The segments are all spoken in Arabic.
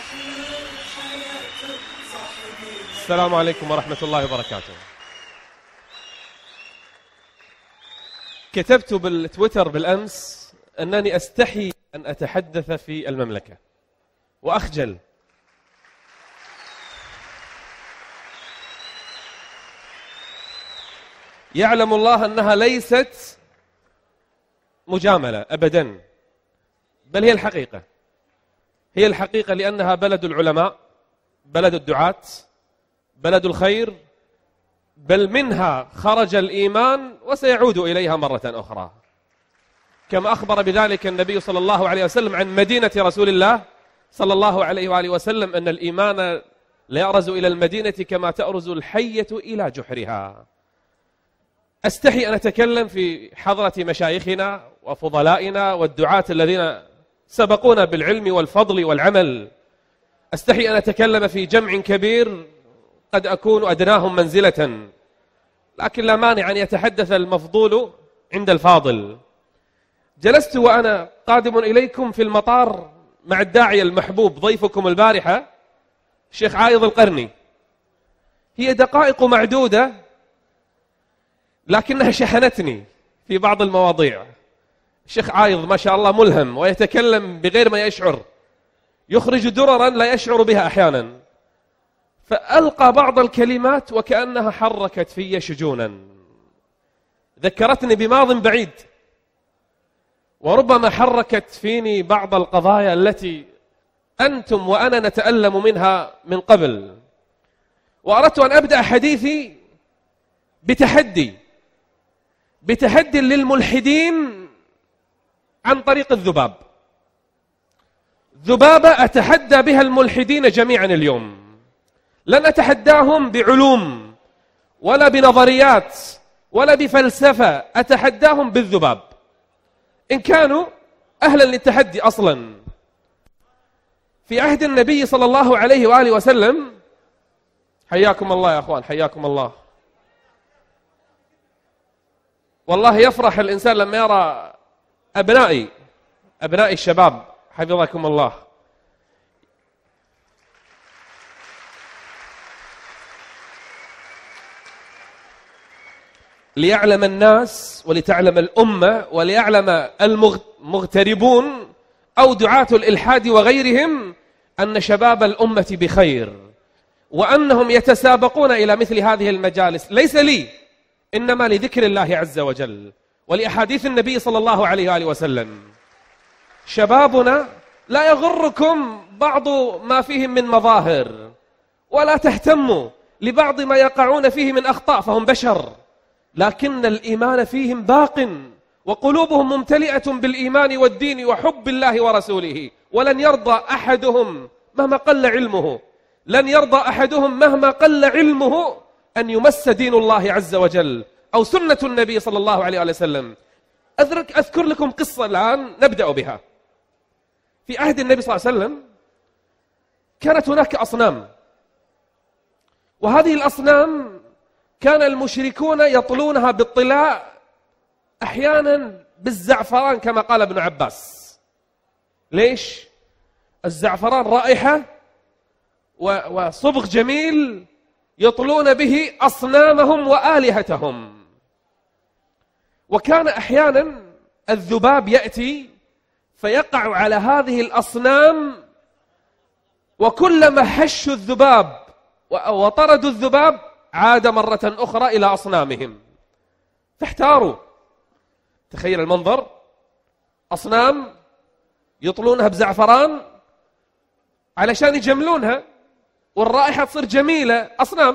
السلام عليكم ورحمة الله وبركاته. كتبت بالتويتر بالأمس أنني أستحي أن أتحدث في المملكة وأخجل. يعلم الله أنها ليست مجاملة أبدا، بل هي الحقيقة. هي الحقيقة لأنها بلد العلماء، بلد الدعاة، بلد الخير، بل منها خرج الإيمان وسيعود إليها مرة أخرى، كما أخبر بذلك النبي صلى الله عليه وسلم عن مدينة رسول الله صلى الله عليه وآله وسلم أن الإيمان لا يأرز إلى المدينة كما تأرز الحية إلى جحرها. أستحي أن أتكلم في حضرة مشايخنا وفضلائنا والدعاة الذين سبقونا بالعلم والفضل والعمل. أستحي أن أتكلم في جمع كبير قد أكون أدناهم منزلة، لكن لا مانع أن يتحدث المفضول عند الفاضل. جلست وأنا قادم إليكم في المطار مع الداعية المحبوب ضيفكم البارحة الشيخ عايض القرني. هي دقائق معدودة لكنها شحنتني في بعض المواضيع. الشيخ عايض ما شاء الله ملهم ويتكلم بغير ما يشعر، يخرج دررا لا يشعر بها أحيانا، فألقى بعض الكلمات وكأنها حركت في شجونا، ذكرتني بماض بعيد، وربما حركت فيني بعض القضايا التي أنتم وأنا نتألم منها من قبل. وأردت أن أبدأ حديثي بتحدي للملحدين عن طريق الذباب. ذبابة أتحدى بها الملحدين جميعا اليوم. لن أتحداهم بعلوم ولا بنظريات ولا بفلسفة، أتحداهم بالذباب إن كانوا أهلا للتحدي أصلا. في عهد النبي صلى الله عليه وآله وسلم، حياكم الله يا أخوان، حياكم الله. والله يفرح الإنسان لما يرى أبنائي الشباب حفظكم الله ليعلم الناس ولتعلم الأمة وليعلم المغتربون أو دعاة الإلحاد وغيرهم أن شباب الأمة بخير، وأنهم يتسابقون إلى مثل هذه المجالس ليس لي إنما لذكر الله عز وجل ولأحاديث النبي صلى الله عليه وآله وسلم. شبابنا لا يغركم بعض ما فيهم من مظاهر، ولا تهتموا لبعض ما يقعون فيه من أخطاء، فهم بشر، لكن الإيمان فيهم باق وقلوبهم ممتلئة بالإيمان والدين وحب الله ورسوله. ولن يرضى أحدهم مهما قل علمه، لن يرضى أحدهم مهما قل علمه أن يمس دين الله عز وجل أو سنة النبي صلى الله عليه وسلم. أذكر لكم قصة الآن نبدأ بها. في عهد النبي صلى الله عليه وسلم كانت هناك أصنام، وهذه الأصنام كان المشركون يطلونها بالطلاء، أحيانا بالزعفران كما قال ابن عباس. ليش؟ الزعفران رائحة وصبغ جميل يطلون به أصنامهم وآلهتهم. وكان أحيانا الذباب يأتي فيقع على هذه الأصنام، وكلما حشوا الذباب وطردوا الذباب عاد مرة أخرى إلى أصنامهم، فاحتاروا. تخيل المنظر، أصنام يطلونها بزعفران علشان يجملونها والرائحة تصير جميلة، أصنام.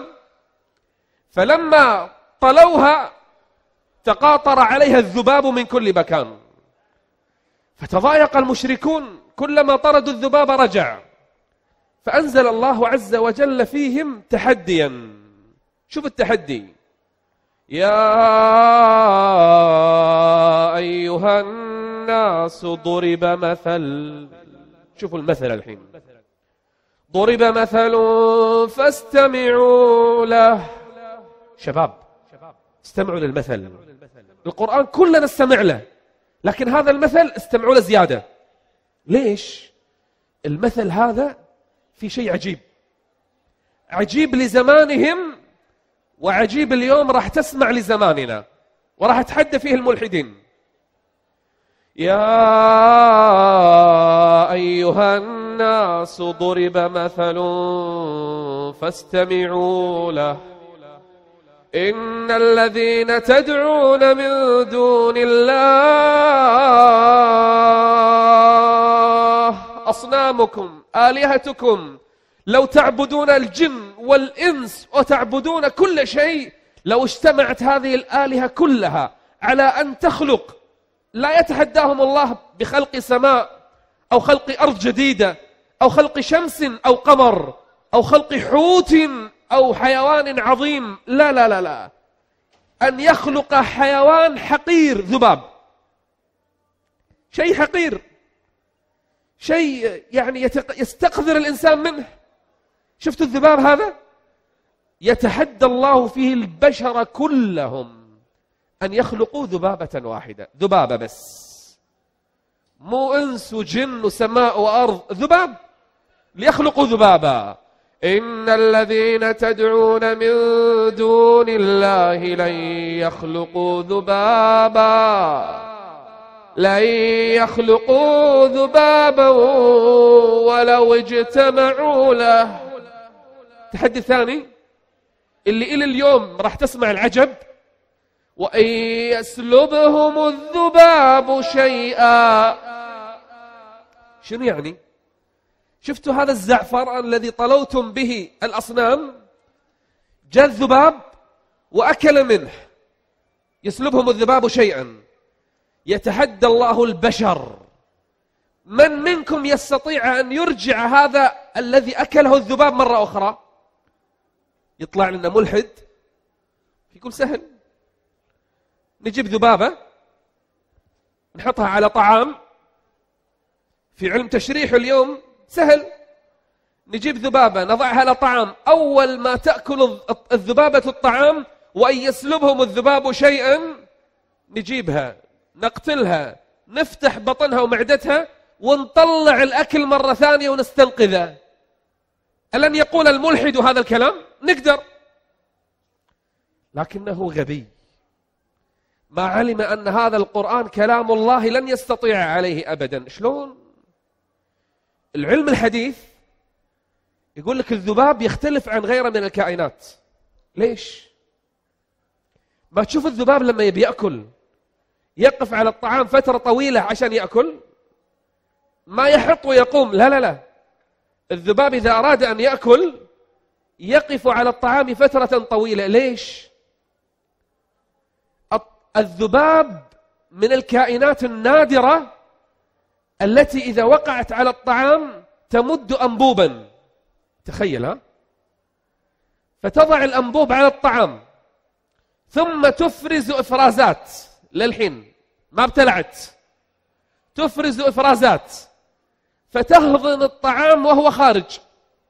فلما طلوها تقاطر عليها الذباب من كل مكان، فتضايق المشركون، كلما طردوا الذباب رجع، فأنزل الله عز وجل فيهم تحديا. شوف التحدي: يا أيها الناس ضرب مثل. شوفوا المثل الحين: ضرب مثل فاستمعوا له. شباب استمعوا للمثل. القرآن كلنا نستمع له، لكن هذا المثل استمعوا له زيادة. ليش؟ المثل هذا في شيء عجيب، عجيب لزمانهم وعجيب اليوم راح تسمع لزماننا وراح أتحدى فيه الملحدين. يا أيها الناس ضرب مثل فاستمعوا له إن الذين تدعون من دون الله أصنامكم آلهتكم لو تعبدون الجن والإنس وتعبدون كل شيء، لو اجتمعت هذه الآلهة كلها على أن تخلق، لا يتحداهم الله بخلق سماء أو خلق أرض جديدة أو خلق شمس أو قمر أو خلق حوت أو حيوان عظيم، لا لا لا لا، أن يخلق حيوان حقير، ذباب، شيء حقير، شيء يعني يستقذر الإنسان منه. شفتوا الذباب هذا؟ يتحدى الله فيه البشر كلهم أن يخلقوا ذبابة واحدة، ذبابة بس، مو إنس وجن وسماء وأرض، ذباب، ليخلقوا ذبابا. إن الذين تدعون من دون الله لن يخلقوا ذبابا، لن يخلقوا ذبابا ولو اجتمعوا له. تحدي ثاني اللي إلى اليوم راح تسمع العجب، وإن يسلبهم الذباب شيئا. شنو يعني؟ شفتوا هذا الزعفران الذي طلوتم به الأصنام؟ جاء الذباب وأكل منه، يسلبهم الذباب شيئا. يتحدى الله البشر، من منكم يستطيع أن يرجع هذا الذي أكله الذباب مرة أخرى؟ يطلع لنا ملحد يقول سهل، نجيب ذبابة نحطها على طعام، في علم تشريح اليوم سهل، نجيب ذبابة نضعها على طعام، أول ما تأكل الذبابة الطعام وأن يسلبهم الذباب شيئا نجيبها نقتلها نفتح بطنها ومعدتها ونطلع الأكل مرة ثانية ونستنقذه. ألن يقول الملحد هذا الكلام؟ نقدر، لكنه غبي، ما علم أن هذا القرآن كلام الله لن يستطيع عليه أبدا. شلون؟ العلم الحديث يقول لك الذباب يختلف عن غيره من الكائنات. ليش؟ ما تشوف الذباب لما يبي يأكل يقف على الطعام فترة طويلة عشان يأكل، ما يحط ويقوم، لا لا لا، الذباب إذا أراد أن يأكل يقف على الطعام فترة طويلة. ليش؟ الذباب من الكائنات النادرة التي إذا وقعت على الطعام تمد أنبوبا، تخيل ها، فتضع الأنبوب على الطعام ثم تفرز إفرازات، للحين ما ابتلعت، تفرز إفرازات فتهضم الطعام وهو خارج،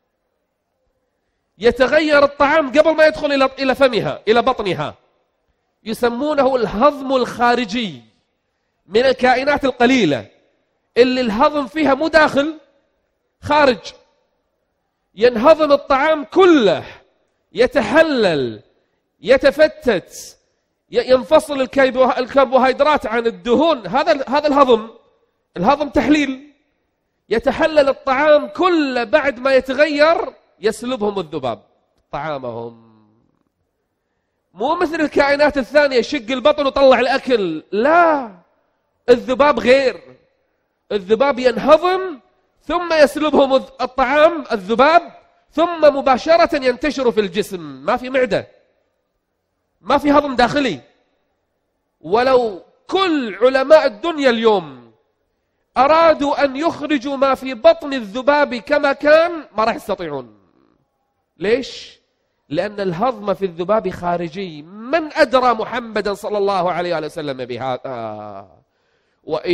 يتغير الطعام قبل ما يدخل إلى فمها إلى بطنها، يسمونه الهضم الخارجي، من الكائنات القليلة اللي الهضم فيها مو داخل، خارج، ينهضم الطعام كله، يتحلل، يتفتت، ينفصل الكربوهيدرات عن الدهون، هذا الهضم تحليل، يتحلل الطعام كله، بعد ما يتغير يسلبهم الذباب طعامهم. مو مثل الكائنات الثانية شق البطن وطلع الأكل، لا، الذباب غير، الذباب ينهضم ثم يسلبهم الطعام الذباب، ثم مباشرة ينتشر في الجسم، ما في معدة، ما في هضم داخلي. ولو كل علماء الدنيا اليوم أرادوا أن يخرجوا ما في بطن الذباب كما كان ما راح يستطيعون. ليش؟ لأن الهضم في الذباب خارجي. من أدرى محمدا صلى الله عليه وسلم بهذا؟ وإن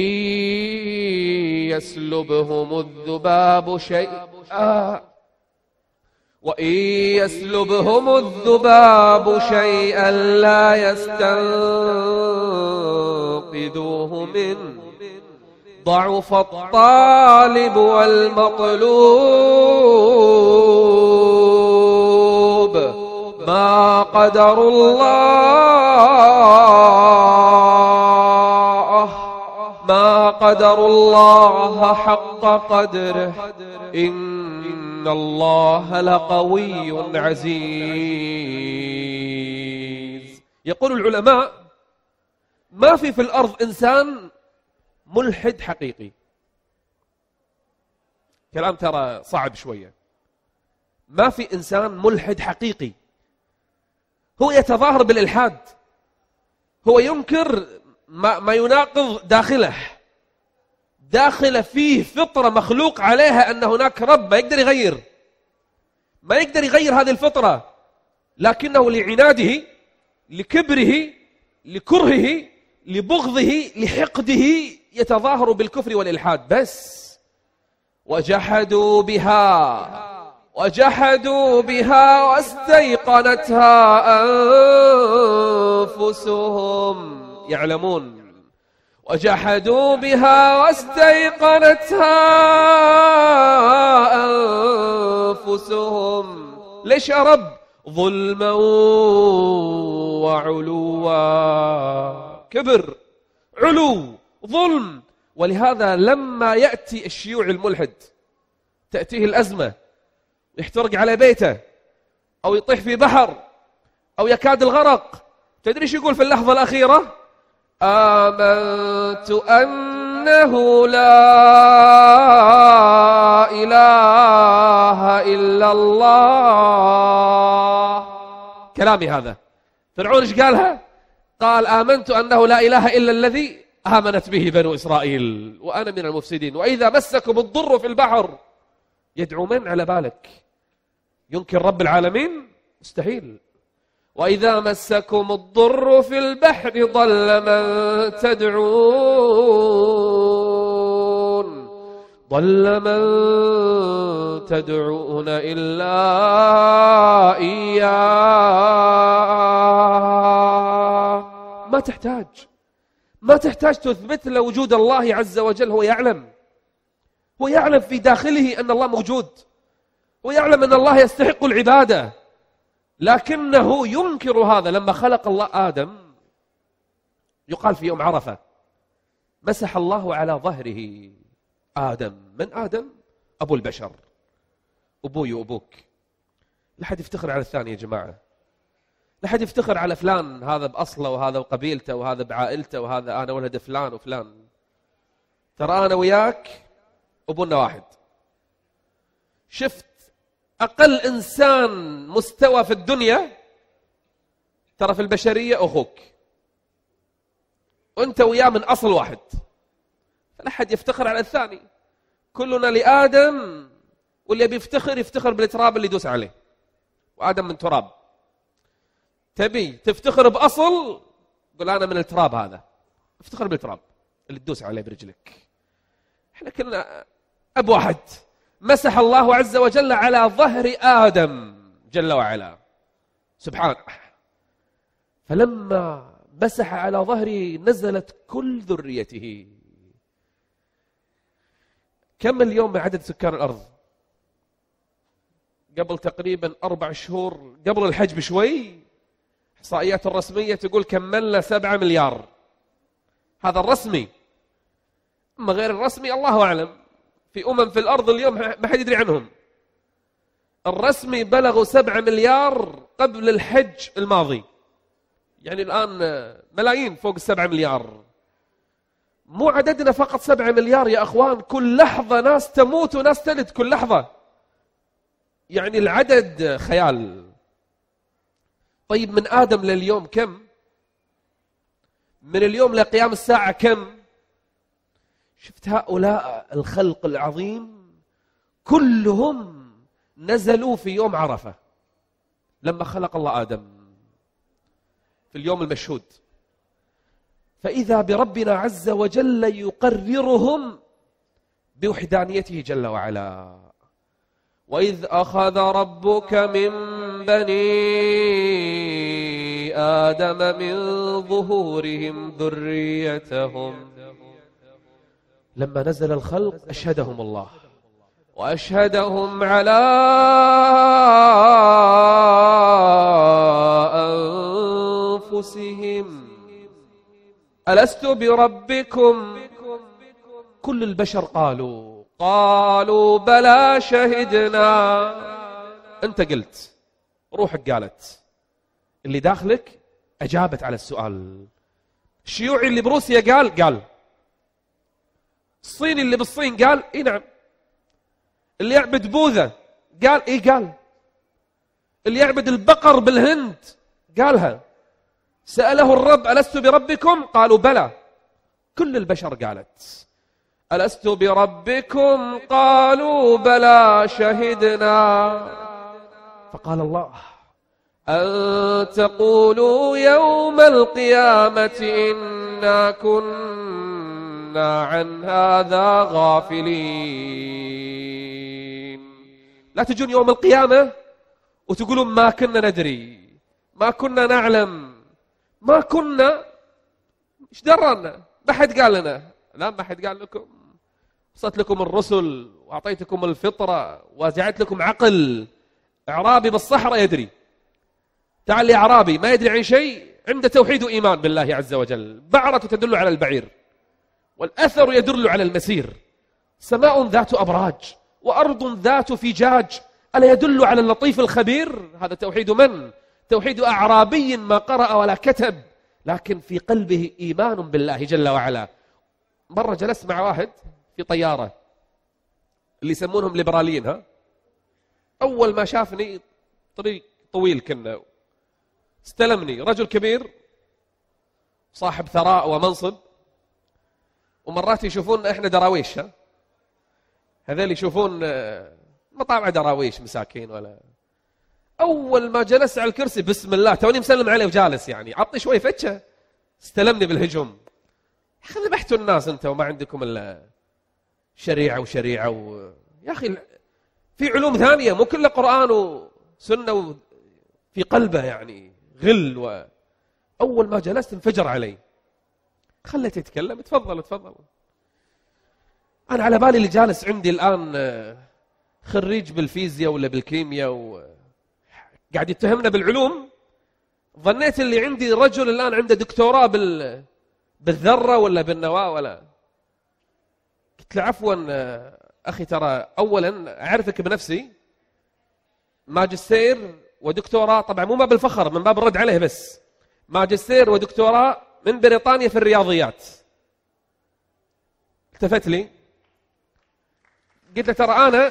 يسلبهم الذباب شيئا، وإن يسلبهم الذباب شيئا لا يستنقذوه منه، ضعف الطالب والمطلوب. قدروا الله حق قدره إن الله لقوي عزيز. يقول العلماء ما في الأرض إنسان ملحد حقيقي. كلام ترى صعب شوية. ما في إنسان ملحد حقيقي، هو يتظاهر بالإلحاد، هو ينكر ما يناقض داخله فيه فطرة مخلوق عليها أن هناك رب ما يقدر يغير هذه الفطرة، لكنه لعناده، لكبره، لكرهه، لبغضه، لحقده يتظاهر بالكفر والإلحاد بس. وجحدوا بها واستيقنتها أنفسهم يعلمون. وجحدوا بها واستيقنتها أنفسهم. ليش يا رب؟ ظلما وعلوا. كبر، علو، ظلم. ولهذا لما يأتي الشيوعي الملحد تأتيه الأزمة، يحترق على بيته أو يطيح في بحر أو يكاد الغرق، تدري ايش يقول في اللحظة الأخيرة؟ آمنت أنه لا إله إلا الله. كلامي هذا. فرعون ايش قالها؟ قال آمنت أنه لا إله إلا الذي آمنت به بنو إسرائيل وأنا من المفسدين. وإذا مسكم الضر في البحر يدعو من على بالك؟ ينكر رب العالمين؟ مستحيل. وإذا مسكم الضر في البحر ضل من تدعون إلا إياه. ما تحتاج تثبت له وجود الله عز وجل. هو يعلم في داخله أن الله موجود، ويعلم أن الله يستحق العبادة، لكنه ينكر هذا. لما خلق الله آدم يقال في يوم عرفة مسح الله على ظهره آدم. من آدم؟ أبو البشر، أبوي وأبوك. لا حد يفتخر على الثاني يا جماعة، لا حد يفتخر على فلان هذا بأصله وهذا بقبيلته وهذا بعائلته وهذا أنا ولد فلان وفلان. ترى أنا وياك أبونا واحد. شفت أقل إنسان مستوى في الدنيا ترى في البشرية أخوك، وأنت وياه من أصل واحد، فلا حد يفتخر على الثاني. كلنا لآدم، واللي يفتخر بالتراب اللي يدوس عليه، وآدم من تراب. تبي تفتخر بأصل، قل أنا من التراب هذا، افتخر بالتراب اللي تدوس عليه برجلك. احنا كلنا أب واحد. مسح الله عز وجل على ظهر آدم جل وعلا سبحانه، فلما مسح على ظهره نزلت كل ذريته. كم اليوم عدد سكان الأرض؟ قبل تقريبا 4 شهور قبل الحج بشوي، إحصائيات الرسمية تقول كملنا 7 مليار. هذا الرسمي، أما غير الرسمي الله أعلم. في في الأرض اليوم ما حد يدري عنهم. الرسمي بلغوا 7 مليار قبل الحج الماضي، يعني الآن ملايين فوق 7 مليار. مو عددنا فقط 7 مليار يا أخوان، كل لحظة ناس تموت وناس تلد كل لحظة، يعني العدد خيال. طيب من آدم لليوم كم؟ من اليوم لقيام الساعة كم؟ شفت هؤلاء الخلق العظيم كلهم نزلوا في يوم عرفة لما خلق الله آدم في اليوم المشهود. فإذا بربنا عز وجل يقررهم بوحدانيته جل وعلا. وإذ أخذ ربك من بني آدم من ظهورهم ذريتهم. لما نزل الخلق أشهدهم الله وأشهدهم على ألست بربكم؟ كل البشر قالوا بلى شهدنا. أنت قلت، روحك قالت، اللي داخلك أجابت على السؤال. الشيوعي اللي بروسيا قال، الصيني اللي بالصين قال إيه نعم، اللي يعبد بوذا قال إيه قال، اللي يعبد البقر بالهند قالها. سأله الرب ألست بربكم؟ قالوا بلى. كل البشر قالت ألست بربكم؟ قالوا بلى شهدنا. فقال الله أن تقولوا يوم القيامة إنا كنا عن هذا غافلين. لا تجون يوم القيامة وتقولون ما كنا ندري، ما كنا نعلم، ما كنا، ايش درنا، ما حد قال لنا. لا، ما حد قال لكم، وصلت لكم الرسل وأعطيتكم الفطرة وجعلت لكم عقل. أعرابي بالصحراء يدري، تعال لي أعرابي ما يدري عن شيء، عنده توحيد وإيمان بالله عز وجل. بعرة تدل على البعير، والأثر يدل على المسير. سماء ذات أبراج وأرض ذات فجاج، ألا يدل على اللطيف الخبير؟ هذا توحيد من؟ توحيد أعرابي ما قرأ ولا كتب، لكن في قلبه إيمان بالله جل وعلا. مرة جلست مع واحد في طيارة، اللي يسمونهم ليبراليين، ها، أول ما شافني، طريق طويل كنا، استلمني رجل كبير صاحب ثراء ومنصب، ومرات يشوفون احنا دراويش، هذول يشوفون مطاوع دراويش مساكين. ولا اول ما جلس على الكرسي بسم الله توني مسلم عليه وجالس، يعني عطني شوي فتشه، استلمني بالهجوم. يا اخي ذبحتوا الناس انت وما عندكم الا شريعه يا اخي في علوم ثانيه، مو كله قران وسنه في قلبه يعني غل. اول ما جلست انفجر علي، خليته يتكلم. تفضل. انا على بالي اللي جالس عندي الان خريج بالفيزياء ولا بالكيمياء وقاعد يتهمنا بالعلوم. ظنيت اللي عندي رجل الان عنده دكتوراه بالذره ولا بالنواه ولا. قلت له عفوا اخي، ترى اولا اعرفك بنفسي، ماجستير ودكتوراه، طبعا مو ما بالفخر، من باب الرد عليه، بس ماجستير ودكتوراه من بريطانيا في الرياضيات. التفت لي قلت له ترى أنا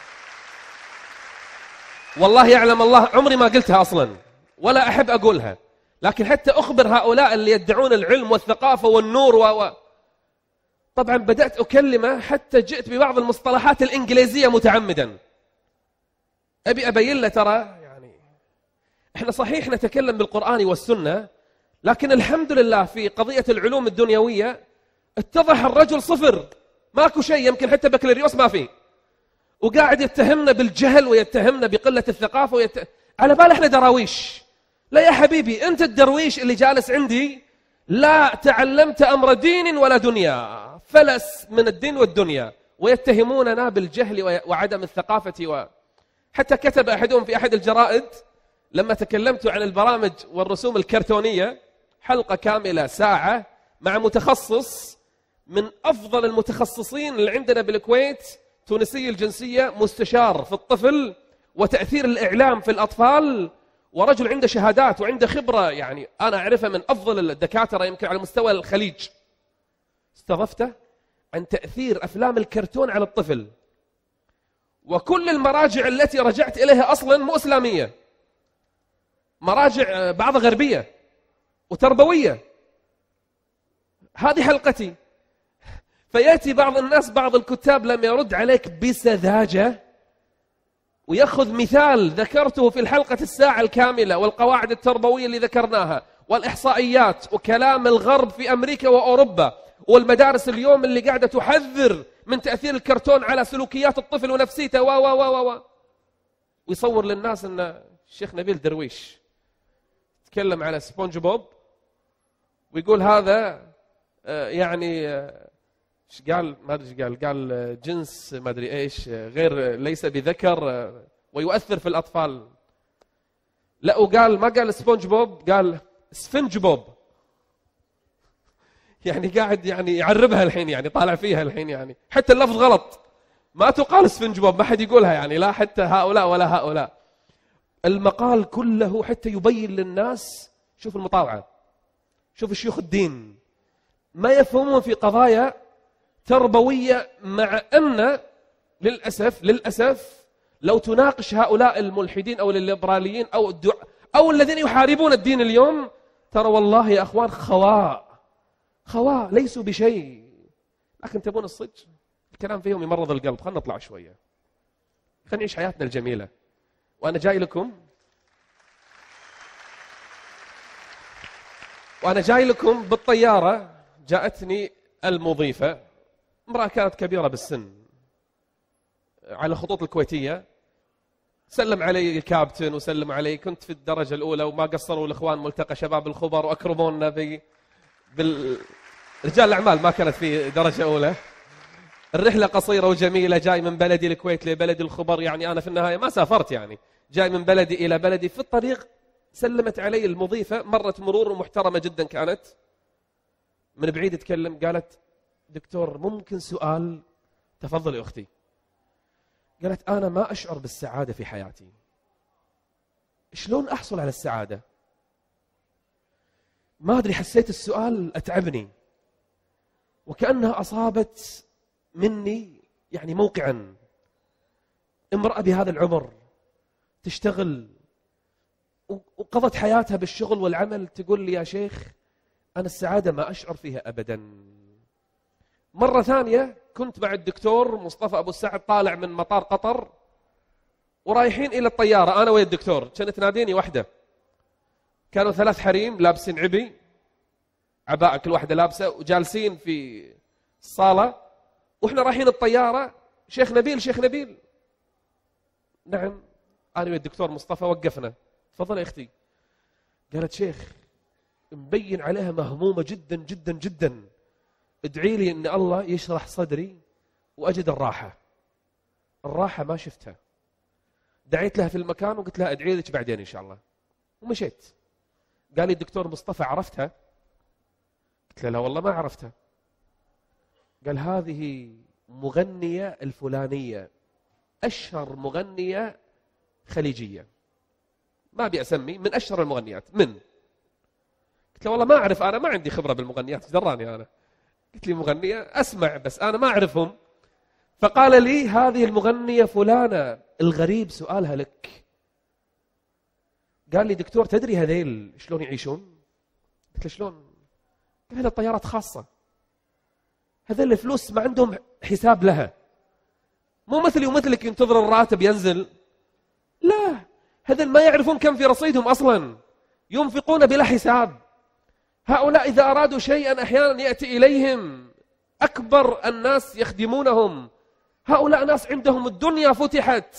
والله يعلم الله عمري ما قلتها أصلا ولا أحب أقولها، لكن حتى أخبر هؤلاء اللي يدعون العلم والثقافة والنور طبعا بدأت أكلمه، حتى جئت ببعض المصطلحات الإنجليزية متعمدا. أبي أبين له ترى يعني إحنا صحيح نتكلم بالقرآن والسنة، لكن الحمد لله في قضية العلوم الدنيوية اتضح الرجل صفر، ماكو شيء، يمكن حتى بكالوريوس ما فيه، وقاعد يتهمنا بالجهل ويتهمنا بقلة الثقافة على بال احنا دراويش. لا يا حبيبي، انت الدرويش اللي جالس عندي لا تعلمت امر دين ولا دنيا، فلس من الدين والدنيا، ويتهموننا بالجهل وعدم الثقافة. حتى كتب احدهم في احد الجرائد لما تكلمت عن البرامج والرسوم الكرتونية، حلقة كاملة ساعة مع متخصص من أفضل المتخصصين اللي عندنا بالكويت، تونسي الجنسية، مستشار في الطفل وتأثير الإعلام في الأطفال، ورجل عنده شهادات وعنده خبرة، يعني أنا أعرفه من أفضل الدكاترة يمكن على مستوى الخليج. استضفته عن تأثير أفلام الكرتون على الطفل، وكل المراجع التي رجعت إليها أصلا مو إسلامية، مراجع بعضها غربية وتربوية. هذه حلقتي. فيأتي بعض الناس، بعض الكتاب لما يرد عليك بسذاجة ويأخذ مثال ذكرته في الحلقة الساعة الكاملة، والقواعد التربوية اللي ذكرناها، والإحصائيات وكلام الغرب في أمريكا وأوروبا، والمدارس اليوم اللي قاعدة تحذر من تأثير الكرتون على سلوكيات الطفل ونفسيته ويصور للناس أن الشيخ نبيل درويش تكلم على سبونج بوب ويقول هذا يعني ايش قال، ما ادري ايش قال جنس ما ادري ايش غير ليس بذكر ويؤثر في الاطفال. لا، وقال ما قال سبونج بوب، قال سفنج بوب. يعني قاعد يعني يعربها الحين، يعني طالع فيها الحين، يعني حتى اللفظ غلط، ما تقال سفنج بوب، ما حد يقولها يعني، لا حتى هؤلاء ولا هؤلاء. المقال كله حتى يبين للناس، شوف المطاوعة، شوف شيوخ الدين ما يفهمون في قضايا تربوية، مع أن للأسف لو تناقش هؤلاء الملحدين أو الليبراليين أو الذين يحاربون الدين اليوم، ترى والله يا أخوان خواء ليسوا بشيء. لكن تبون الصدق، الكلام فيهم يمرض القلب. خلنا نطلع شوية، خلنا نعيش حياتنا الجميلة. وأنا جاي لكم بالطيارة، جاءتني المضيفة، امرأة كانت كبيرة بالسن، على الخطوط الكويتية. سلم علي الكابتن وسلم علي، كنت في الدرجة الأولى وما قصروا الإخوان ملتقى شباب الخبر وأكرمونا رجال الأعمال، ما كانت في درجة أولى. الرحلة قصيرة وجميلة، جاي من بلدي الكويت لبلدي الخبر، يعني أنا في النهاية ما سافرت، يعني جاي من بلدي إلى بلدي. في الطريق سلمت علي المضيفة، مرت مرور محترمة جدا كانت، من بعيد تكلم، قالت دكتور ممكن سؤال؟ تفضل يا أختي. قالت أنا ما أشعر بالسعادة في حياتي، شلون أحصل على السعادة؟ ما أدري، حسيت السؤال أتعبني، وكأنها أصابت مني يعني موقعا. امرأة بهذا العمر تشتغل وقضت حياتها بالشغل والعمل، تقول لي يا شيخ أنا السعادة ما أشعر فيها أبدا. مرة ثانية كنت مع الدكتور مصطفى أبو السعد طالع من مطار قطر ورايحين إلى الطيارة، أنا ويا الدكتور، كانت تناديني واحدة، كانوا 3 حريم لابسين عباءة كل واحدة لابسة، وجالسين في الصالة، وإحنا رايحين الطيارة. شيخ نبيل، نعم، أنا ويا الدكتور مصطفى وقفنا، تفضل يا أختي. قالت شيخ مبين عليها مهمومة جدا جدا جدا، ادعي لي ان الله يشرح صدري واجد الراحة ما شفتها. دعيت لها في المكان وقلت لها ادعي لك بعدين ان شاء الله، ومشيت. قال لي الدكتور مصطفى عرفتها؟ قلت له لا والله ما عرفتها. قال هذه مغنية الفلانية، اشهر مغنية خليجية، ما ابي اسمي، من اشهر المغنيات. قلت له والله ما اعرف، انا ما عندي خبرة بالمغنيات، دراني انا. قلت لي مغنية أسمع بس أنا ما أعرفهم. فقال لي هذه المغنية فلانة. الغريب سؤالها لك، قال لي دكتور تدري هذيل شلون يعيشون؟ قلت له شلون؟ قال هذه الطيارات خاصة، هذيل الفلوس ما عندهم حساب لها، مو مثلي ومثلك ينتظر الراتب ينزل، لا، هذيل ما يعرفون كم في رصيدهم أصلا، ينفقون بلا حساب. هؤلاء إذا أرادوا شيئا أحيانا يأتي إليهم أكبر الناس يخدمونهم. هؤلاء ناس عندهم الدنيا فتحت،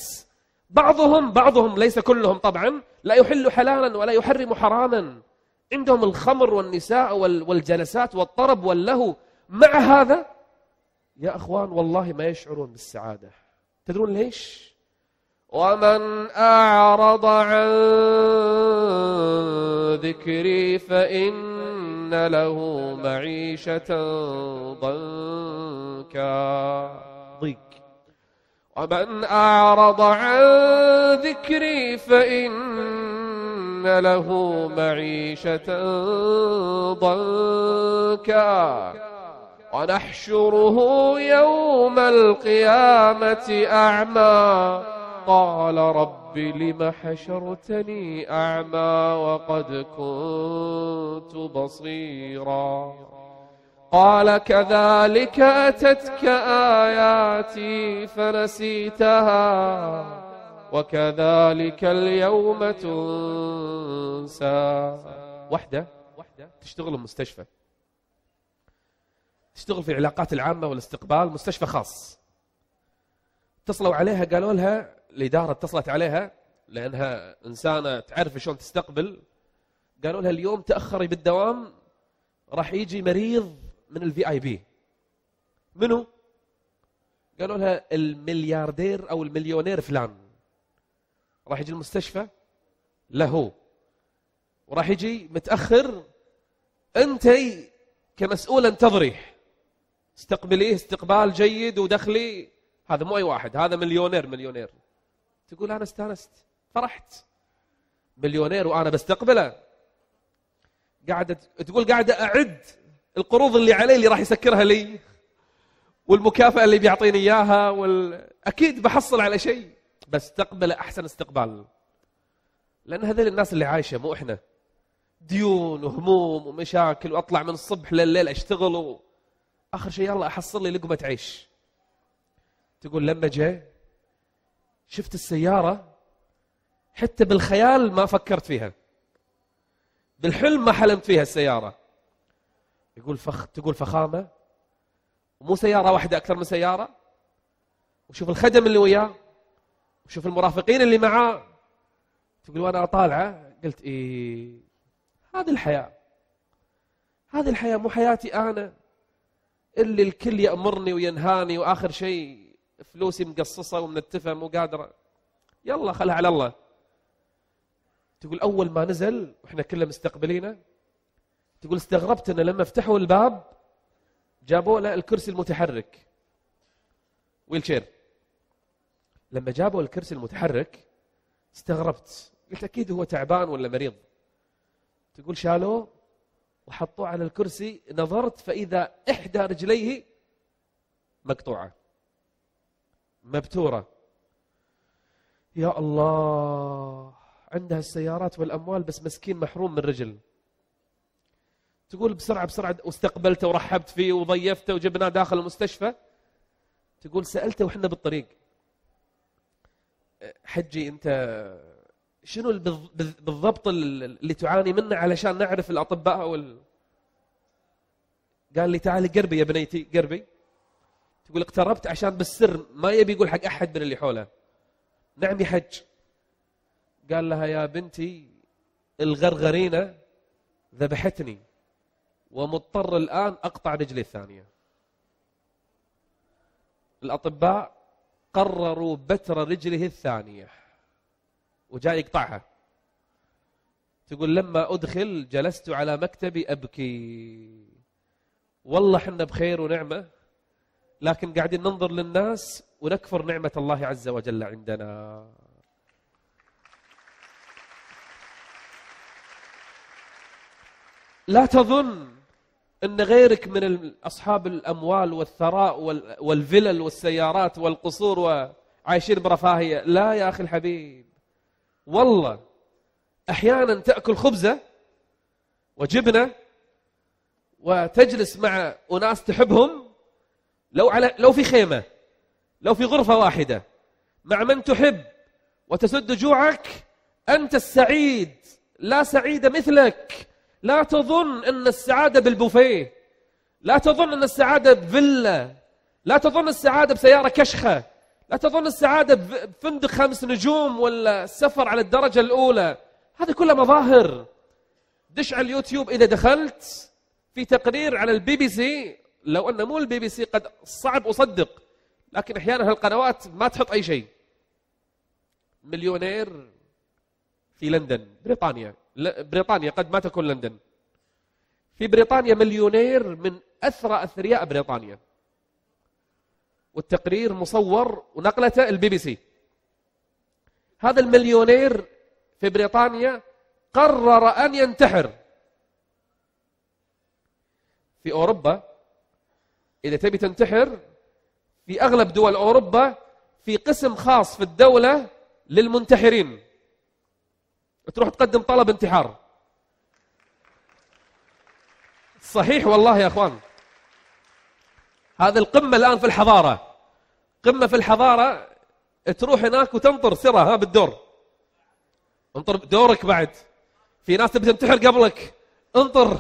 بعضهم ليس كلهم طبعا، لا يحل حلالا ولا يحرم حراما، عندهم الخمر والنساء والجلسات والطرب واللهو. مع هذا يا أخوان والله ما يشعرون بالسعادة. تدرون ليش؟ ومن أعرض عن ذكري فإن له معيشة ضيق. ومن أعرض عن ذكري فإن له معيشة ضنكا ونحشره يوم القيامة أعمى قال رب لم حشرتني أعمى وقد كنت بصيرا قال كذلك أتتك آياتي فنسيتها وكذلك اليوم تنسى. واحدة تشتغل المستشفى، تشتغل في العلاقات العامة والاستقبال، مستشفى خاص. اتصلوا عليها قالوا لها، الإدارة اتصلت عليها لأنها إنسانة تعرف شلون تستقبل، قالوا لها اليوم تأخري بالدوام، راح يجي مريض من الVIP. منو؟ قالوا لها الملياردير أو المليونير فلان، راح يجي المستشفى له، وراح يجي متأخر، أنتي كمسؤول انتظري، استقبليه استقبال جيد ودخلي. هذا مو أي واحد، هذا مليونير. تقول أنا استانست، فرحت، مليونير وأنا بستقبله. قاعدة أعد القروض اللي عليه اللي راح يسكرها لي، والمكافأة اللي بيعطيني إياها، أكيد بحصل على شيء، بستقبله أحسن استقبال. لأن هذول الناس اللي عايشة، مو إحنا، ديون وهموم ومشاكل، وأطلع من الصبح لليل أشتغل، آخر شيء يلا أحصل لي لقمة عيش. تقول لما جاء شفت السيارة حتى بالخيال ما فكرت فيها، بالحلم ما حلمت فيها السيارة. تقول فخامة، ومو سيارة واحدة، أكثر من سيارة، وشوف الخدم اللي وياه، وشوف المرافقين اللي معاه. تقول وأنا طالعة قلت إيه، هذه الحياة مو حياتي أنا اللي الكل يأمرني وينهاني، وآخر شيء فلوسي مقصصة ومنتفة مو قادرة، يلا خلها على الله. تقول أول ما نزل وإحنا كلنا مستقبلينه، تقول استغربت أن لما فتحوا الباب جابوا له الكرسي المتحرك، ويلشير. لما جابوا الكرسي المتحرك استغربت، قلت أكيد هو تعبان ولا مريض. تقول شالوه وحطوه على الكرسي، نظرت فإذا إحدى رجليه مقطوعة مبتورة. يا الله، عندها السيارات والأموال بس مسكين محروم من رجل. تقول بسرعة واستقبلته ورحبت فيه وضيفته وجبناه داخل المستشفى. تقول سألته وحنا بالطريق، حجي أنت شنو بالضبط اللي تعاني منه علشان نعرف الأطباء قال لي تعالي قربي يا بنيتي، قربي. تقول اقتربت عشان بالسر ما يبي يقول حق أحد من اللي حوله. نعم يا حج. قال لها يا بنتي الغرغرينة ذبحتني ومضطر الآن أقطع رجلي الثانية. الأطباء قرروا بتر رجله الثانية وجاء يقطعها. تقول لما أدخل جلست على مكتبي أبكي، والله حنا بخير ونعمة، لكن قاعدين ننظر للناس ونكفر نعمة الله عز وجل عندنا. لا تظن أن غيرك من أصحاب الأموال والثراء والفلل والسيارات والقصور وعايشين برفاهية. لا يا أخي الحبيب، والله أحيانا تأكل خبزة وجبنة وتجلس مع أناس تحبهم، لو في خيمة، لو في غرفة واحدة مع من تحب وتسد جوعك، أنت السعيد، لا سعيد مثلك. لا تظن أن السعادة بالبوفيه، لا تظن أن السعادة بفيلا، لا تظن السعادة بسيارة كشخة، لا تظن السعادة بفندق 5 نجوم ولا السفر على الدرجة الأولى. هذه كلها مظاهر. دش على اليوتيوب إذا دخلت في تقرير على BBC، لو أنه مو BBC قد صعب أصدق، لكن أحيانا هالقنوات ما تحط أي شيء. مليونير في لندن، بريطانيا قد ما تكون لندن، في بريطانيا مليونير من أثرى أثرياء بريطانيا، والتقرير مصور ونقلته BBC. هذا المليونير في بريطانيا قرر أن ينتحر. في أوروبا إذا تبي تنتحر، في أغلب دول أوروبا في قسم خاص في الدولة للمنتحرين، تروح تقدم طلب انتحار. صحيح والله يا أخوان، هذه القمة الآن في الحضارة، قمة في الحضارة. تروح هناك وتنطر سرة بالدور، انطر دورك بعد. في ناس تبي تنتحر قبلك، انطر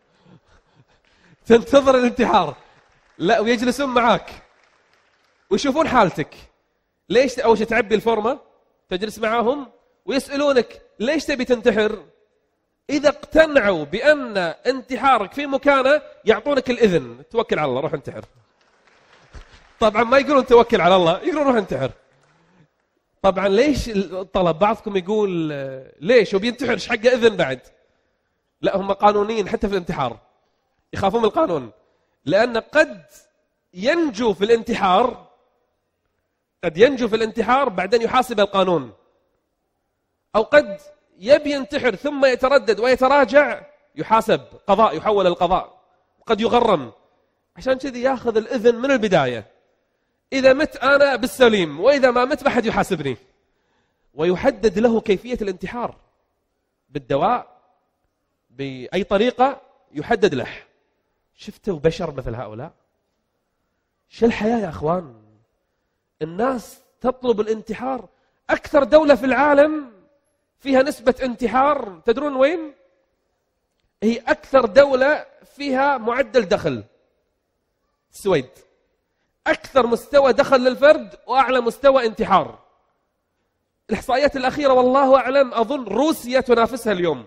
تنتظر الانتحار. لا، ويجلسون معاك ويشوفون حالتك. ليش أول شيء تعبي الفورمة، تجلس معاهم ويسألونك ليش تبي تنتحر. إذا اقتنعوا بأن انتحارك في مكانه يعطونك الإذن، توكل على الله روح انتحر. طبعا ما يقولون توكل على الله، يقولون روح انتحر. طبعا ليش الطلب؟ بعضكم يقول ليش وبينتحر، ايش حقه إذن بعد؟ لا، هم قانونيين حتى في الانتحار. يخافون من القانون، لأن قد ينجو في الانتحار، قد ينجو في الانتحار بعدين يحاسب القانون، أو قد يبي ينتحر ثم يتردد ويتراجع يحاسب قضاء، يحول القضاء، قد يغرم. عشان كذي ياخذ الإذن من البداية، إذا مت أنا بالسليم، وإذا ما مت ما حد يحاسبني. ويحدد له كيفية الانتحار بالدواء، بأي طريقة يحدد له. شفتوا بشر مثل هؤلاء؟ شو الحياة يا أخوان؟ الناس تطلب الانتحار. أكثر دولة في العالم فيها نسبة انتحار تدرون وين؟ هي أكثر دولة فيها معدل دخل، السويد. أكثر مستوى دخل للفرد وأعلى مستوى انتحار. الإحصائيات الأخيرة والله أعلم أظن روسيا تنافسها اليوم.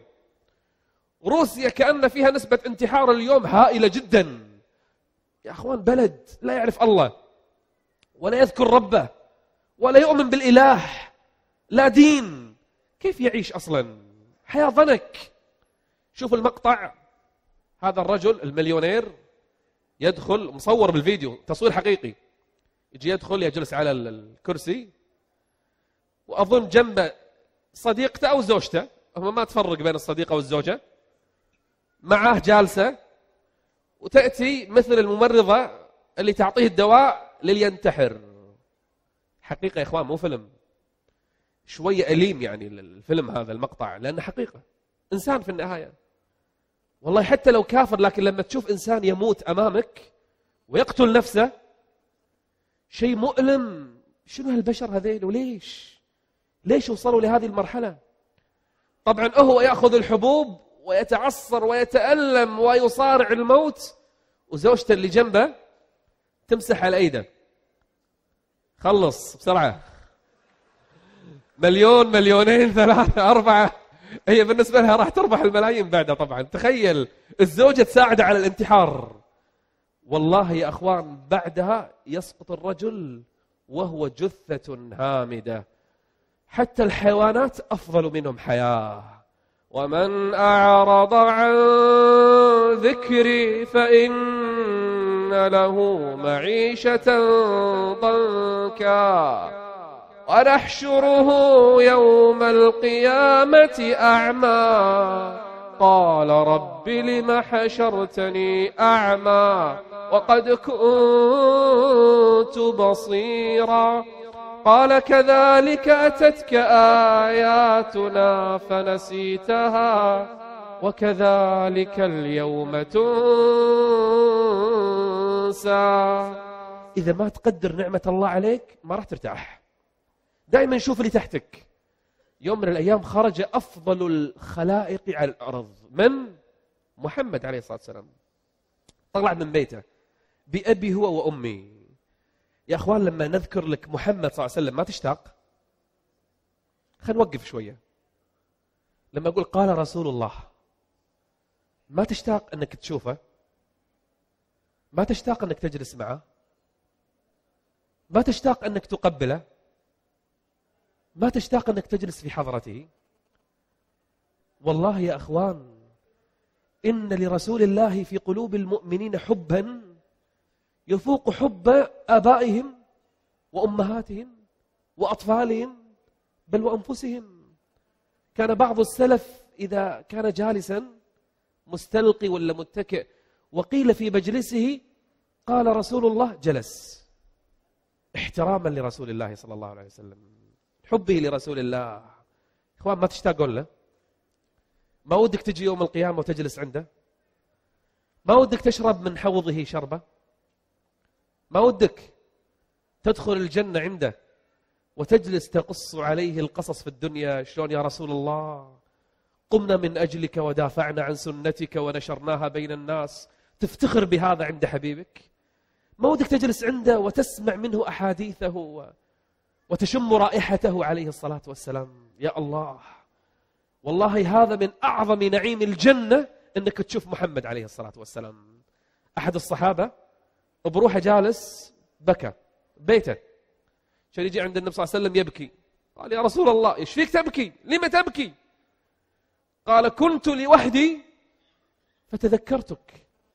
روسيا كأن فيها نسبة انتحار اليوم هائلة جدا. يا أخوان بلد لا يعرف الله ولا يذكر ربه ولا يؤمن بالإله، لا دين، كيف يعيش أصلا؟ حياة ضنك. شوف المقطع، هذا الرجل المليونير يدخل، مصور بالفيديو تصوير حقيقي، يجي يدخل يجلس على الكرسي، وأظن جنبه صديقته أو زوجته، هم ما تفرق بين الصديقة والزوجة، معاه جالسة، وتأتي مثل الممرضة اللي تعطيه الدواء للينتحر. حقيقة يا إخوان، مو فيلم. شوية أليم يعني الفيلم هذا، المقطع، لأنه حقيقة إنسان في النهاية. والله حتى لو كافر، لكن لما تشوف إنسان يموت أمامك ويقتل نفسه شيء مؤلم. شنو هالبشر هذين وليش وصلوا لهذه المرحلة؟ طبعا هو يأخذ الحبوب ويتعصر ويتألم ويصارع الموت، وزوجته اللي جنبه تمسح على ايده، خلص بسرعة، مليون، مليونين، 3، 4، هي بالنسبة لها راح تربح الملايين بعدها. طبعا تخيل الزوجة تساعد على الانتحار. والله يا أخوان بعدها يسقط الرجل وهو جثة هامدة. حتى الحيوانات أفضل منهم حياة. ومن أعرض عن ذكري فإن له معيشة ضنكا ونحشره يوم القيامة أعمى قال رب لم حشرتني أعمى وقد كنت بصيرا قال كذلك أتتك آياتنا فنسيتها وكذلك اليوم تنسى. إذا ما تقدر نعمة الله عليك ما راح ترتاح. دائما شوف اللي تحتك. يوم من الأيام خرج أفضل الخلائق على الأرض، من؟ محمد عليه الصلاة والسلام. طلع من بيته بأبي هو وأمي. يا أخوان لما نذكر لك محمد صلى الله عليه وسلم ما تشتاق؟ خلينا نوقف شوية. لما أقول قال رسول الله ما تشتاق أنك تشوفه؟ ما تشتاق أنك تجلس معه؟ ما تشتاق أنك تقبله؟ ما تشتاق أنك تجلس في حضرته؟ والله يا أخوان إن لرسول الله في قلوب المؤمنين حبا يفوق حب آبائهم وأمهاتهم وأطفالهم بل وأنفسهم. كان بعض السلف إذا كان جالسا مستلقي ولا متكئ وقيل في مجلسه قال رسول الله جلس، احتراما لرسول الله صلى الله عليه وسلم، حبه لرسول الله. إخوان ما تشتاقون له؟ ما ودك تجي يوم القيامة وتجلس عنده؟ ما ودك تشرب من حوضه شربة؟ ما ودك تدخل الجنة عنده وتجلس تقص عليه القصص في الدنيا؟ شلون يا رسول الله قمنا من أجلك ودافعنا عن سنتك ونشرناها بين الناس، تفتخر بهذا عند حبيبك؟ ما ودك تجلس عنده وتسمع منه أحاديثه وتشم رائحته عليه الصلاة والسلام؟ يا الله، والله هذا من أعظم نعيم الجنة أنك تشوف محمد عليه الصلاة والسلام. أحد الصحابة بروحه جالس بكى بيته، عشان يجي عند النبي صلى الله عليه وسلم يبكي. قال يا رسول الله ايش فيك تبكي؟ لما تبكي؟ قال كنت لوحدي فتذكرتك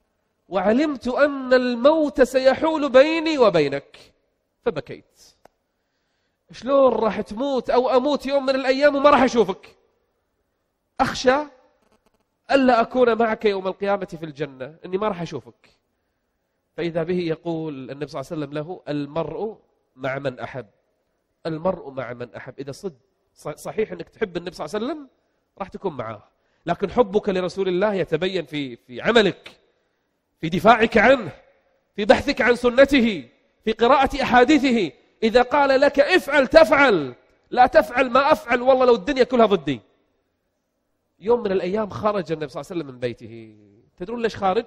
وعلمت أن الموت سيحول بيني وبينك فبكيت. شلون راح تموت أو أموت يوم من الأيام وما راح أشوفك؟ أخشى ألا أكون معك يوم القيامة في الجنة، أني ما راح أشوفك. فإذا به يقول النبي صلى الله عليه وسلم له: المرء مع من أحب. المرء مع من أحب. إذا صحيح أنك تحب النبي صلى الله عليه وسلم راح تكون معاه، لكن حبك لرسول الله يتبين في عملك، في دفاعك عنه، في بحثك عن سنته، في قراءة أحاديثه. إذا قال لك افعل تفعل، لا تفعل ما أفعل والله لو الدنيا كلها ضدي. يوم من الأيام خرج النبي صلى الله عليه وسلم من بيته. تدرون ليش خارج؟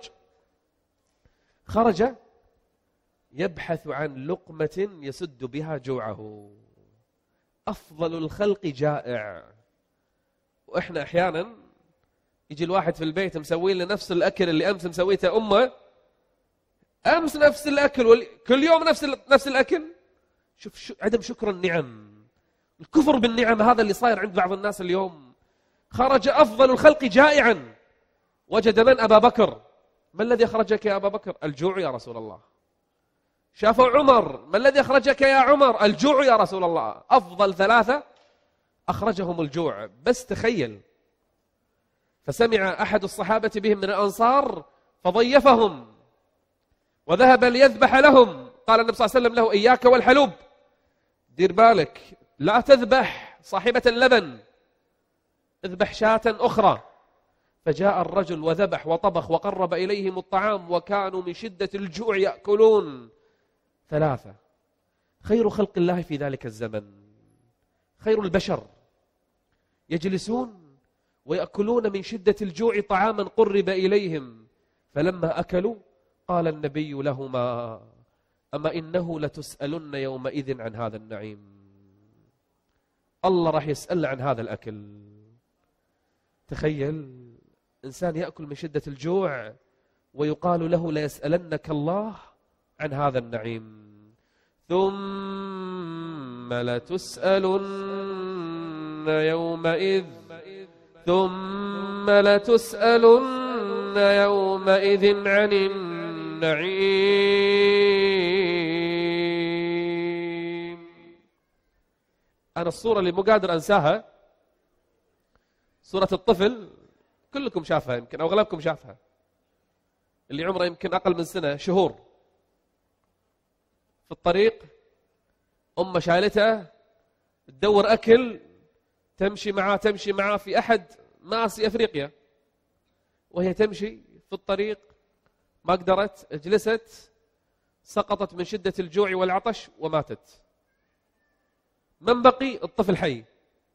خرج يبحث عن لقمة يسد بها جوعه. أفضل الخلق جائع. وإحنا أحيانا يجي الواحد في البيت مسوي له نفس الأكل اللي أمس مسويته أمه، أمس نفس الأكل كل يوم نفس الأكل. شوف عدم شكر النعم، الكفر بالنعم، هذا اللي صاير عند بعض الناس اليوم. خرج أفضل الخلق جائعا، وجد من؟ أبا بكر. ما الذي أخرجك يا أبا بكر؟ الجوع يا رسول الله. شافوا عمر. ما الذي أخرجك يا عمر؟ الجوع يا رسول الله. أفضل ثلاثة أخرجهم الجوع. بس تخيل، فسمع أحد الصحابة بهم من الأنصار فضيفهم وذهب ليذبح لهم. قال النبي صلى الله عليه وسلم له: إياك والحلوب، دير بالك لا تذبح صاحبة اللبن، اذبح شاة أخرى. فجاء الرجل وذبح وطبخ وقرب إليهم الطعام، وكانوا من شدة الجوع يأكلون. ثلاثة خير خلق الله في ذلك الزمن، خير البشر، يجلسون ويأكلون من شدة الجوع طعاما قرب إليهم. فلما أكلوا قال النبي لهما: أما إنه لتسألن يومئذ عن هذا النعيم. الله راح يسأل عن هذا الأكل. تخيل إنسان يأكل من شدة الجوع ويقال له: ليسألنك الله عن هذا النعيم. ثم لتسألن يومئذ عن النعيم. أنا الصورة اللي مو قادر أنساها صورة الطفل، كلكم شافها يمكن أو أغلبكم شافها، اللي عمره يمكن أقل من سنة، شهور، في الطريق أمه شايلته تدور أكل، تمشي معاه في أحد مآسي أفريقيا، وهي تمشي في الطريق ما قدرت، جلست، سقطت من شدة الجوع والعطش وماتت. من بقي؟ الطفل حي.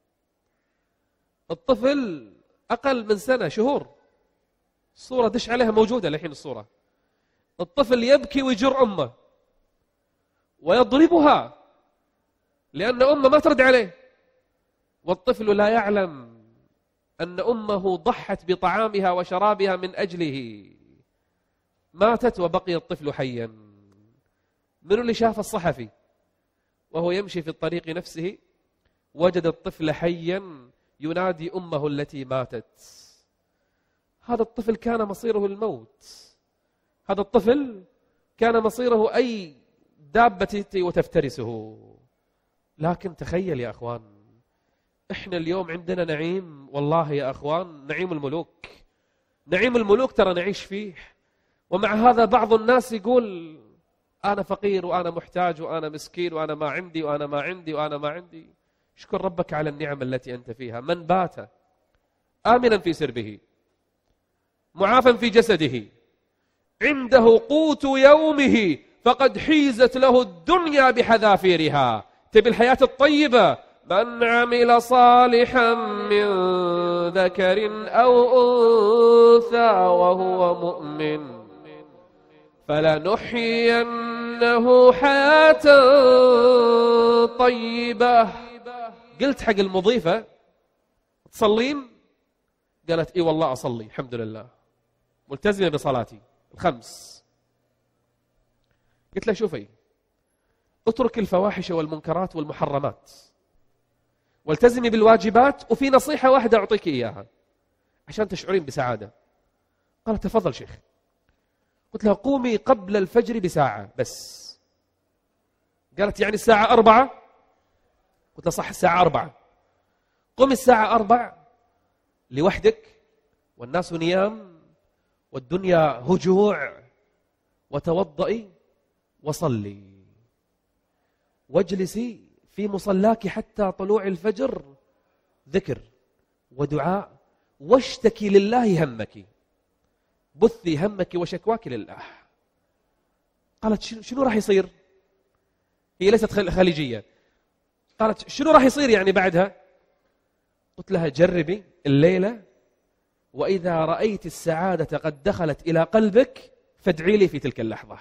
الطفل أقل من سنة، شهور. الصورة دش عليها موجودة لحين الصورة. الطفل يبكي ويجر أمه ويضربها لأن أمه ما ترد عليه، والطفل لا يعلم أن أمه ضحت بطعامها وشرابها من أجله. ماتت وبقي الطفل حيا. من اللي شاف؟ الصحفي وهو يمشي في الطريق نفسه وجد الطفل حيا ينادي أمه التي ماتت. هذا الطفل كان مصيره الموت. هذا الطفل كان مصيره أي دابة تأتي وتفترسه. لكن تخيل يا أخوان، إحنا اليوم عندنا نعيم، والله يا أخوان، نعيم الملوك. نعيم الملوك ترى نعيش فيه، ومع هذا بعض الناس يقول: أنا فقير وأنا محتاج وأنا مسكين وأنا ما عندي وأنا ما عندي وأنا ما عندي. اشكر ربك على النعم التي أنت فيها. من بات آمنا في سربه معافا في جسده عنده قوت يومه فقد حيزت له الدنيا بحذافيرها. تبي الحياة الطيبة؟ من عمل صالحا من ذكر أو أنثى وهو مؤمن فلنحيينه حياة طيبة. قلت حق المضيفة: تصلين؟ قالت: إي والله أصلي الحمد لله، ملتزمة بصلاتي الخمس. قلت لها: شوفي، اترك الفواحش والمنكرات والمحرمات والتزمي بالواجبات، وفي نصيحة واحدة أعطيك إياها عشان تشعرين بسعادة. قالت: تفضل شيخ. قلت لها قومي قبل الفجر بساعة بس. قالت يعني الساعة 4؟ قلت لها صح الساعة 4. قومي الساعة 4 لوحدك والناس نيام والدنيا هجوع، وتوضئي وصلي واجلسي في مصلاك حتى طلوع الفجر، ذكر ودعاء، واشتكي لله همك، بثي همك وشكواك لله. قالت شنو راح يصير؟ هي ليست خليجية. قالت شنو راح يصير يعني بعدها؟ قلت لها جربي الليلة، وإذا رأيت السعادة قد دخلت إلى قلبك فادعي لي في تلك اللحظة.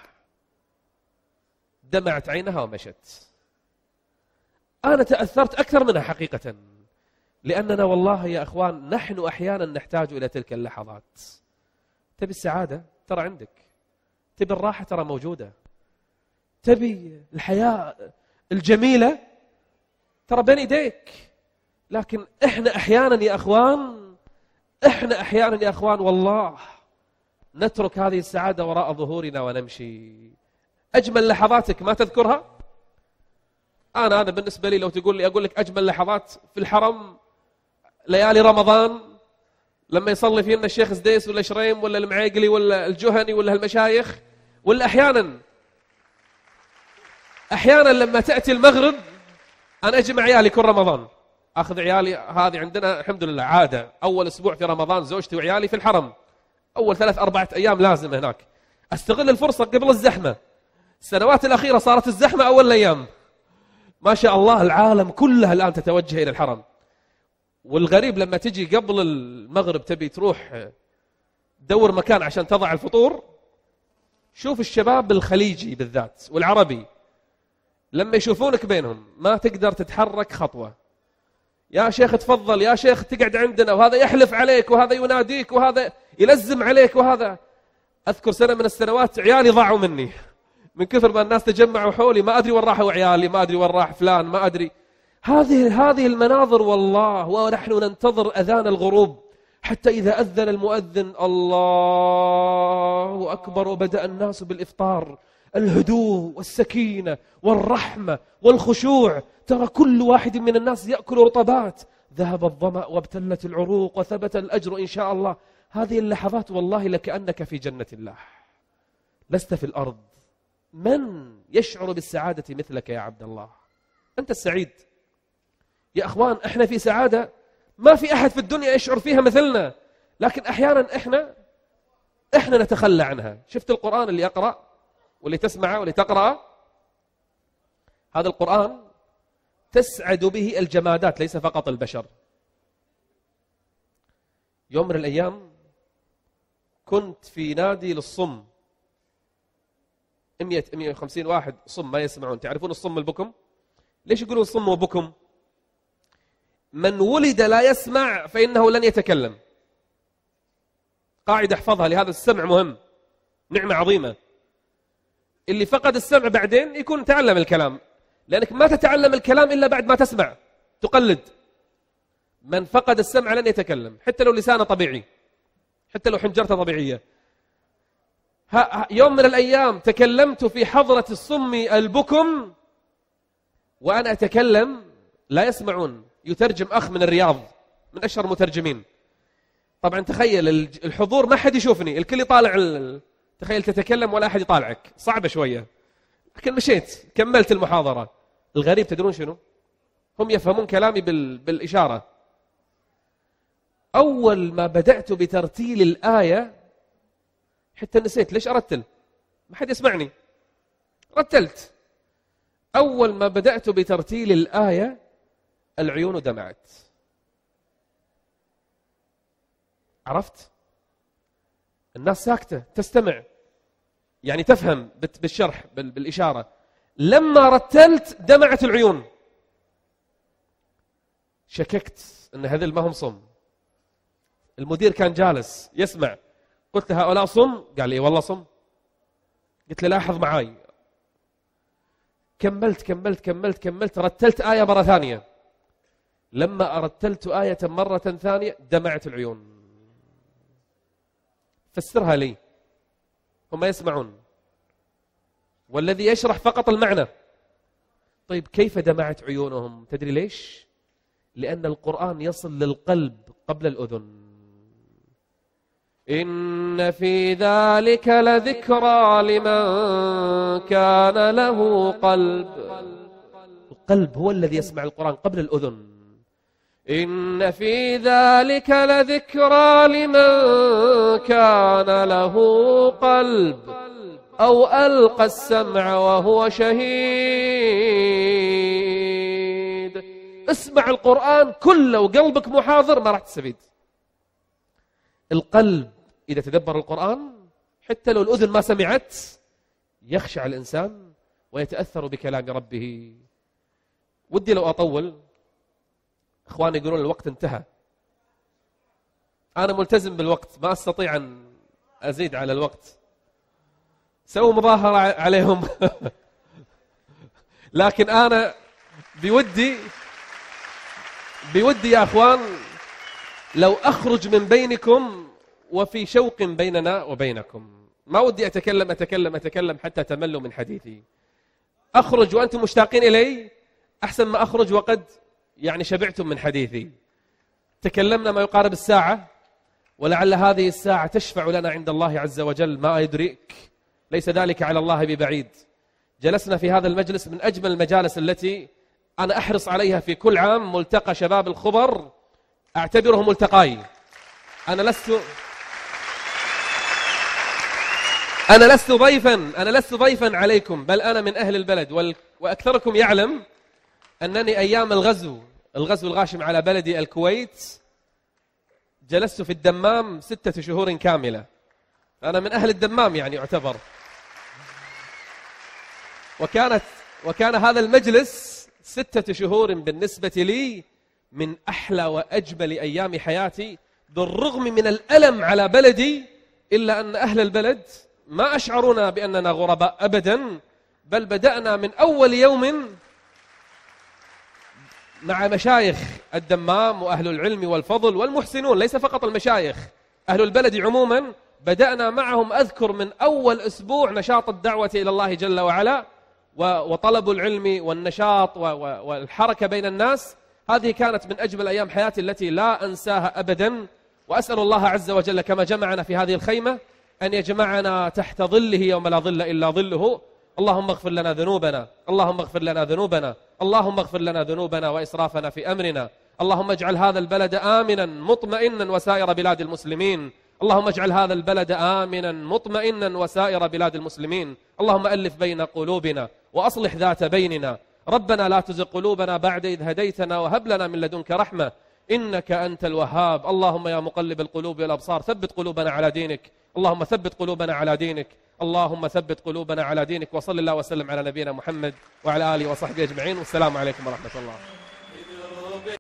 دمعت عينها ومشت. أنا تأثرت أكثر منها حقيقة، لأننا والله يا أخوان نحن أحيانا نحتاج إلى تلك اللحظات. تبي السعادة ترى عندك، تبي الراحة ترى موجودة، تبي الحياة الجميلة ترى بين يديك. لكن إحنا أحيانا يا أخوان والله نترك هذه السعادة وراء ظهورنا ونمشي. أجمل لحظاتك ما تذكرها؟ أنا بالنسبة لي لو تقول لي أقول لك أجمل لحظات في الحرم ليالي رمضان، لما يصلي فينا الشيخ زديس ولا شريم ولا المعيقلي ولا الجهني ولا المشايخ، ولا أحيانا لما تأتي المغرب أنا أجمع عيالي كل رمضان، أخذ عيالي، هذه عندنا الحمد لله عادة، أول أسبوع في رمضان زوجتي وعيالي في الحرم، أول 3-4 أيام لازم هناك. أستغل الفرصة قبل الزحمة. السنوات الأخيرة صارت الزحمة أول الأيام، ما شاء الله العالم كلها الآن تتوجه إلى الحرم. والغريب لما تجي قبل المغرب تبي تروح دور مكان عشان تضع الفطور، شوف الشباب الخليجي بالذات والعربي لما يشوفونك بينهم ما تقدر تتحرك خطوة. يا شيخ تفضل، يا شيخ تقعد عندنا، وهذا يحلف عليك وهذا يناديك وهذا يلزم عليك وهذا. أذكر سنة من السنوات عيالي ضاعوا مني من كثر ما الناس تجمعوا حولي، ما أدري وين راحوا عيالي، ما أدري وين راح فلان، ما أدري. هذه المناظر والله. ونحن ننتظر أذان الغروب حتى إذا أذن المؤذن الله أكبر وبدأ الناس بالإفطار، الهدوء والسكينة والرحمة والخشوع. ترى كل واحد من الناس يأكل رطبات، ذهب الظمأ وابتلت العروق وثبت الأجر إن شاء الله. هذه اللحظات والله لكأنك في جنة الله، لست في الأرض. من يشعر بالسعادة مثلك يا عبد الله؟ أنت السعيد يا أخوان. إحنا في سعادة ما في أحد في الدنيا يشعر فيها مثلنا، لكن أحيانا إحنا نتخلى عنها. شفت القرآن اللي يقرأ واللي تسمعه واللي تقرأه، هذا القرآن تسعد به الجمادات ليس فقط البشر. يوم من الأيام كنت في نادي للصم، 100-150 واحد صم ما يسمعون. تعرفون الصم البكم؟ ليش يقولون صم وبكم؟ من ولد لا يسمع فإنه لن يتكلم. قاعدة احفظها، لهذا السمع مهم، نعمة عظيمة. اللي فقد السمع بعدين يكون تعلم الكلام، لأنك ما تتعلم الكلام إلا بعد ما تسمع، تقلد. من فقد السمع لن يتكلم، حتى لو لسانه طبيعي، حتى لو حنجرته طبيعية. يوم من الأيام تكلمت في حضرة الصم البكم وأنا أتكلم لا يسمعون. يترجم أخ من الرياض من أشهر المترجمين. طبعا تخيل الحضور ما حد يشوفني، الكل يطالع تخيل تتكلم ولا أحد يطالعك، صعبة شوية. لكن مشيت كملت المحاضرة. الغريب تدرون شنو؟ هم يفهمون كلامي بالإشارة. أول ما بدأت بترتيل الآية حتى نسيت ليش أرتل، ما حد يسمعني، رتلت. أول ما بدأت بترتيل الآية العيون دمعت. عرفت؟ الناس ساكتة تستمع، يعني تفهم بالشرح بالإشارة. لما رتلت دمعت العيون. شككت أن هذول ما هم صم. المدير كان جالس يسمع. قلت له هؤلاء صم؟ قال لي والله صم. قلت له لاحظ معاي. كملت رتلت آية مرة ثانية. لما أرتلت آية مرة ثانية دمعت العيون. فسرها لي. هم يسمعون، والذي يشرح فقط المعنى. طيب كيف دمعت عيونهم؟ تدري ليش؟ لأن القرآن يصل للقلب قبل الأذن. إن في ذلك لذكرى لمن كان له قلب. القلب هو الذي يسمع القرآن قبل الأذن. إن في ذلك لذكرى لمن كان له قلب أو ألقى السمع وهو شهيد. اسمع القرآن كله وقلبك محاضر، ما راح تستفيد. القلب إذا تدبر القرآن حتى لو الأذن ما سمعت يخشع الإنسان ويتأثر بكلام ربه. ودي لو أطول، إخواني يقولون الوقت انتهى. أنا ملتزم بالوقت، ما أستطيع أن أزيد على الوقت. سووا مظاهرة عليهم لكن أنا بودي يا أخوان لو أخرج من بينكم وفي شوق بيننا وبينكم. ما ودي أتكلم حتى تملوا من حديثي. أخرج وأنتم مشتاقين إلي أحسن ما أخرج وقد شبعتم من حديثي. تكلمنا ما يقارب الساعة، ولعل هذه الساعة تشفع لنا عند الله عز وجل، ما يدريك، ليس ذلك على الله ببعيد. جلسنا في هذا المجلس من أجمل المجالس التي أنا أحرص عليها في كل عام، ملتقى شباب الخبر، أعتبره ملتقاي. أنا لست ضيفا عليكم، بل أنا من أهل البلد، وأكثركم يعلم أنني أيام الغزو الغاشم على بلدي الكويت جلست في الدمام 6 شهور كاملة. أنا من أهل الدمام يعتبر. وكان هذا المجلس 6 شهور بالنسبة لي من أحلى وأجمل أيام حياتي، بالرغم من الألم على بلدي، إلا أن أهل البلد ما أشعرونا بأننا غرباء أبدا، بل بدأنا من أول يوم مع مشايخ الدمام وأهل العلم والفضل والمحسنون، ليس فقط المشايخ، أهل البلد عموما. بدأنا معهم، أذكر من أول أسبوع نشاط الدعوة إلى الله جل وعلا وطلب العلم والنشاط والحركة بين الناس. هذه كانت من أجمل أيام حياتي التي لا أنساها أبدا. وأسأل الله عز وجل كما جمعنا في هذه الخيمة أن يجمعنا تحت ظله يوم لا ظل إلا ظله. اللهم اغفر لنا ذنوبنا، اللهم اغفر لنا ذنوبنا، اللهم اغفر لنا ذنوبنا وإسرافنا في أمرنا. اللهم اجعل هذا البلد آمنا مطمئنا وسائر بلاد المسلمين. اللهم اجعل هذا البلد آمنا مطمئنا وسائر بلاد المسلمين. اللهم ألف بين قلوبنا وأصلح ذات بيننا. ربنا لا تزغ قلوبنا بعد إذ هديتنا وهب لنا من لدنك رحمة إنك أنت الوهاب. اللهم يا مقلب القلوب والأبصار ثبت قلوبنا على دينك. اللهم ثبت قلوبنا على دينك. اللهم ثبت قلوبنا على دينك. وصل الله وسلم على نبينا محمد وعلى آله وصحبه أجمعين، والسلام عليكم ورحمة الله.